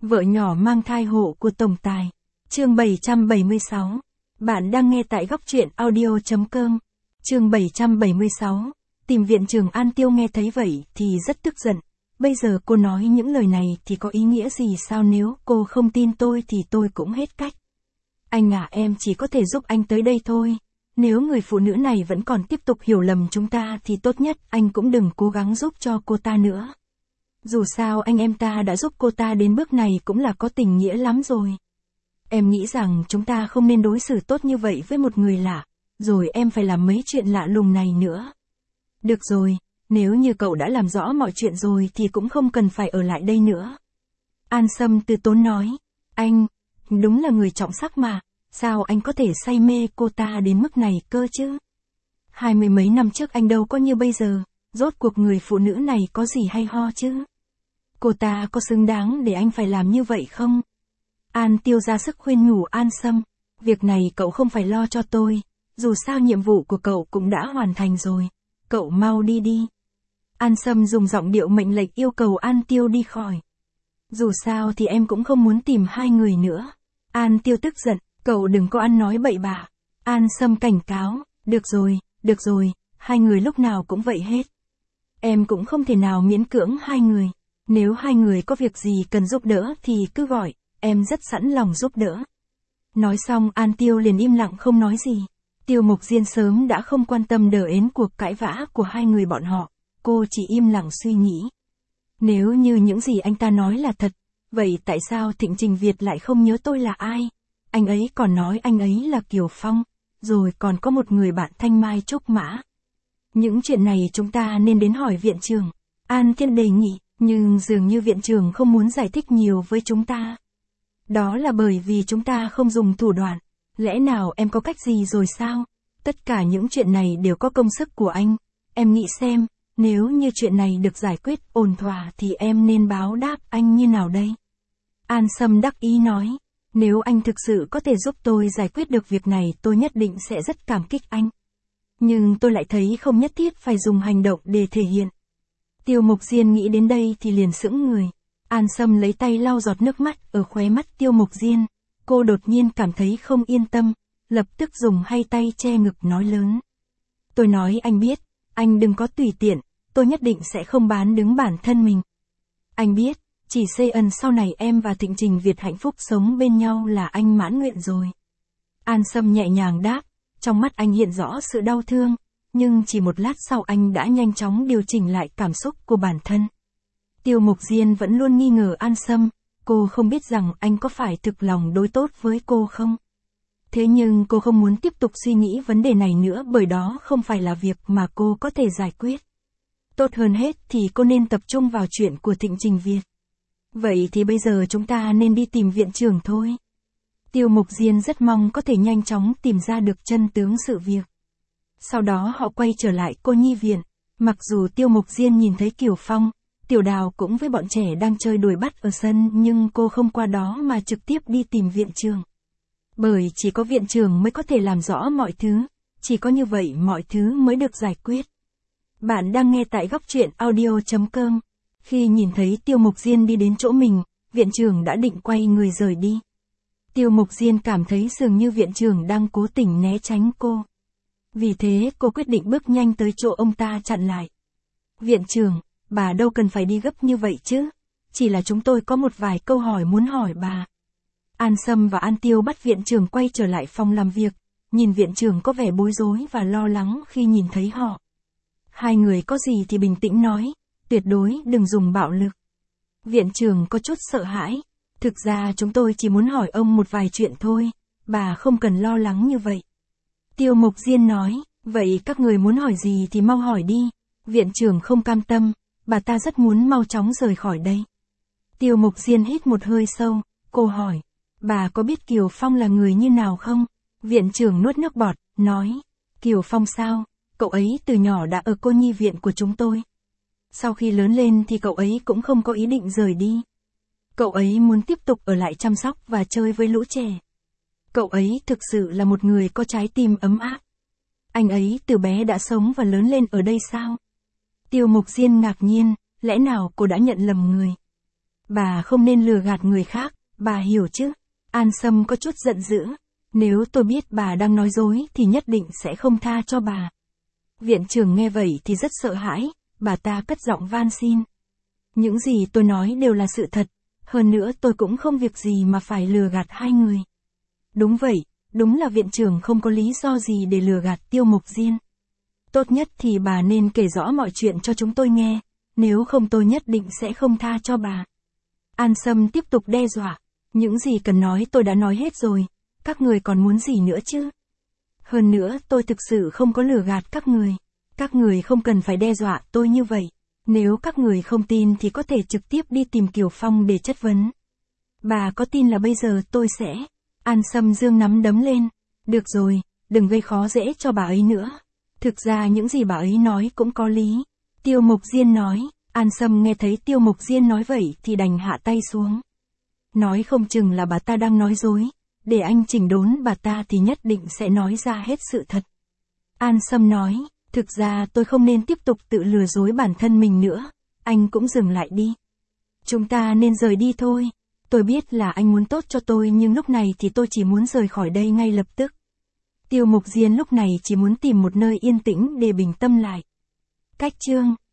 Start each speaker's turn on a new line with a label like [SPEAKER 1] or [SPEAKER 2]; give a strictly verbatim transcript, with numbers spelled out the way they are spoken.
[SPEAKER 1] Vợ nhỏ mang thai hộ của tổng tài. Chương bảy trăm bảy mươi sáu. Bạn đang nghe tại góc truyện audio chấm com. Chương bảy trăm bảy mươi sáu. Tìm viện trưởng. An Tiêu nghe thấy vậy thì rất tức giận. Bây giờ cô nói những lời này thì có ý nghĩa gì sao? Nếu cô không tin tôi thì tôi cũng hết cách. Anh à, em chỉ có thể giúp anh tới đây thôi. Nếu người phụ nữ này vẫn còn tiếp tục hiểu lầm chúng ta thì tốt nhất anh cũng đừng cố gắng giúp cho cô ta nữa. Dù sao anh em ta đã giúp cô ta đến bước này cũng là có tình nghĩa lắm rồi. Em nghĩ rằng chúng ta không nên đối xử tốt như vậy với một người lạ, rồi em phải làm mấy chuyện lạ lùng này nữa. Được rồi, nếu như cậu đã làm rõ mọi chuyện rồi thì cũng không cần phải ở lại đây nữa. An Sâm từ tốn nói, anh, đúng là người trọng sắc mà, sao anh có thể say mê cô ta đến mức này cơ chứ? Hai mươi mấy năm trước anh đâu có như bây giờ, rốt cuộc người phụ nữ này có gì hay ho chứ? Cô ta có xứng đáng để anh phải làm như vậy không? An Tiêu ra sức khuyên nhủ An Sâm, việc này cậu không phải lo cho tôi, dù sao nhiệm vụ của cậu cũng đã hoàn thành rồi, cậu mau đi đi. An Sâm dùng giọng điệu mệnh lệnh yêu cầu An Tiêu đi khỏi. Dù sao thì em cũng không muốn tìm hai người nữa. An Tiêu tức giận, cậu đừng có ăn nói bậy bạ. An Sâm cảnh cáo, được rồi, được rồi, hai người lúc nào cũng vậy hết. Em cũng không thể nào miễn cưỡng hai người. Nếu hai người có việc gì cần giúp đỡ thì cứ gọi, em rất sẵn lòng giúp đỡ. Nói xong An Tiêu liền im lặng không nói gì. Tiêu Mộc Diên sớm đã không quan tâm đờ ến cuộc cãi vã của hai người bọn họ, cô chỉ im lặng suy nghĩ. Nếu như những gì anh ta nói là thật, vậy tại sao Thịnh Trình Việt lại không nhớ tôi là ai? Anh ấy còn nói anh ấy là Kiều Phong, rồi còn có một người bạn Thanh Mai Trúc Mã. Những chuyện này chúng ta nên đến hỏi viện trưởng. An Thiên đề nghị, nhưng dường như viện trưởng không muốn giải thích nhiều với chúng ta. Đó là bởi vì chúng ta không dùng thủ đoạn. Lẽ nào em có cách gì rồi sao? Tất cả những chuyện này đều có công sức của anh. Em nghĩ xem, nếu như chuyện này được giải quyết ổn thỏa thì em nên báo đáp anh như nào đây? An Sâm đắc ý nói, nếu anh thực sự có thể giúp tôi giải quyết được việc này tôi nhất định sẽ rất cảm kích anh. Nhưng tôi lại thấy không nhất thiết phải dùng hành động để thể hiện. Tiêu Mộc Diên nghĩ đến đây thì liền sững người. An Sâm lấy tay lau giọt nước mắt ở khóe mắt Tiêu Mộc Diên. Cô đột nhiên cảm thấy không yên tâm, lập tức dùng hai tay che ngực nói lớn. Tôi nói anh biết, anh đừng có tùy tiện, tôi nhất định sẽ không bán đứng bản thân mình. Anh biết, chỉ xây ân sau này em và Thịnh Trình Việt hạnh phúc sống bên nhau là anh mãn nguyện rồi. An Sâm nhẹ nhàng đáp, trong mắt anh hiện rõ sự đau thương, nhưng chỉ một lát sau anh đã nhanh chóng điều chỉnh lại cảm xúc của bản thân. Tiêu Mộc Diên vẫn luôn nghi ngờ An Sâm, cô không biết rằng anh có phải thực lòng đối tốt với cô không. Thế nhưng cô không muốn tiếp tục suy nghĩ vấn đề này nữa bởi đó không phải là việc mà cô có thể giải quyết. Tốt hơn hết thì cô nên tập trung vào chuyện của Thịnh Trình Việt. Vậy thì bây giờ chúng ta nên đi tìm viện trưởng thôi. Tiêu Mộc Diên rất mong có thể nhanh chóng tìm ra được chân tướng sự việc. Sau đó họ quay trở lại cô nhi viện. Mặc dù Tiêu Mộc Diên nhìn thấy Kiều Phong, Tiểu Đào cũng với bọn trẻ đang chơi đuổi bắt ở sân nhưng cô không qua đó mà trực tiếp đi tìm viện trưởng. Bởi chỉ có viện trưởng mới có thể làm rõ mọi thứ, chỉ có như vậy mọi thứ mới được giải quyết. Bạn đang nghe tại góc truyện audio chấm com. Khi nhìn thấy Tiêu Mộc Diên đi đến chỗ mình, viện trưởng đã định quay người rời đi. Tiêu Mộc Diên cảm thấy dường như viện trưởng đang cố tình né tránh cô. Vì thế cô quyết định bước nhanh tới chỗ ông ta chặn lại. Viện trưởng, bà đâu cần phải đi gấp như vậy chứ, chỉ là chúng tôi có một vài câu hỏi muốn hỏi bà. An Sâm và An Tiêu bắt viện trưởng quay trở lại phòng làm việc, nhìn viện trưởng có vẻ bối rối và lo lắng khi nhìn thấy họ. Hai người có gì thì bình tĩnh nói, tuyệt đối đừng dùng bạo lực. Viện trưởng có chút sợ hãi, thực ra chúng tôi chỉ muốn hỏi ông một vài chuyện thôi, bà không cần lo lắng như vậy. Tiêu Mộc Diên nói, vậy các người muốn hỏi gì thì mau hỏi đi. Viện trưởng không cam tâm, bà ta rất muốn mau chóng rời khỏi đây. Tiêu Mộc Diên hít một hơi sâu, cô hỏi, bà có biết Kiều Phong là người như nào không? Viện trưởng nuốt nước bọt, nói, Kiều Phong sao, cậu ấy từ nhỏ đã ở cô nhi viện của chúng tôi. Sau khi lớn lên thì cậu ấy cũng không có ý định rời đi. Cậu ấy muốn tiếp tục ở lại chăm sóc và chơi với lũ trẻ. Cậu ấy thực sự là một người có trái tim ấm áp. Anh ấy từ bé đã sống và lớn lên ở đây sao? Tiêu Mộc Diên ngạc nhiên, lẽ nào cô đã nhận lầm người? Bà không nên lừa gạt người khác, bà hiểu chứ? An Sâm có chút giận dữ. Nếu tôi biết bà đang nói dối thì nhất định sẽ không tha cho bà. Viện trưởng nghe vậy thì rất sợ hãi, bà ta cất giọng van xin. Những gì tôi nói đều là sự thật, hơn nữa tôi cũng không việc gì mà phải lừa gạt hai người. Đúng vậy, đúng là viện trưởng không có lý do gì để lừa gạt Tiêu Mộc Diên. Tốt nhất thì bà nên kể rõ mọi chuyện cho chúng tôi nghe, nếu không tôi nhất định sẽ không tha cho bà. An Sâm tiếp tục đe dọa, những gì cần nói tôi đã nói hết rồi, các người còn muốn gì nữa chứ? Hơn nữa tôi thực sự không có lừa gạt các người, các người không cần phải đe dọa tôi như vậy, nếu các người không tin thì có thể trực tiếp đi tìm Kiều Phong để chất vấn. Bà có tin là bây giờ tôi sẽ... An Sâm giương nắm đấm lên, được rồi, đừng gây khó dễ cho bà ấy nữa. Thực ra những gì bà ấy nói cũng có lý. Tiêu Mộc Diên nói, An Sâm nghe thấy Tiêu Mộc Diên nói vậy thì đành hạ tay xuống. Nói không chừng là bà ta đang nói dối, để anh chỉnh đốn bà ta thì nhất định sẽ nói ra hết sự thật. An Sâm nói, thực ra tôi không nên tiếp tục tự lừa dối bản thân mình nữa, anh cũng dừng lại đi. Chúng ta nên rời đi thôi. Tôi biết là anh muốn tốt cho tôi nhưng lúc này thì tôi chỉ muốn rời khỏi đây ngay lập tức. Tiêu Mộc Diên lúc này chỉ muốn tìm một nơi yên tĩnh để bình tâm lại. Cách chương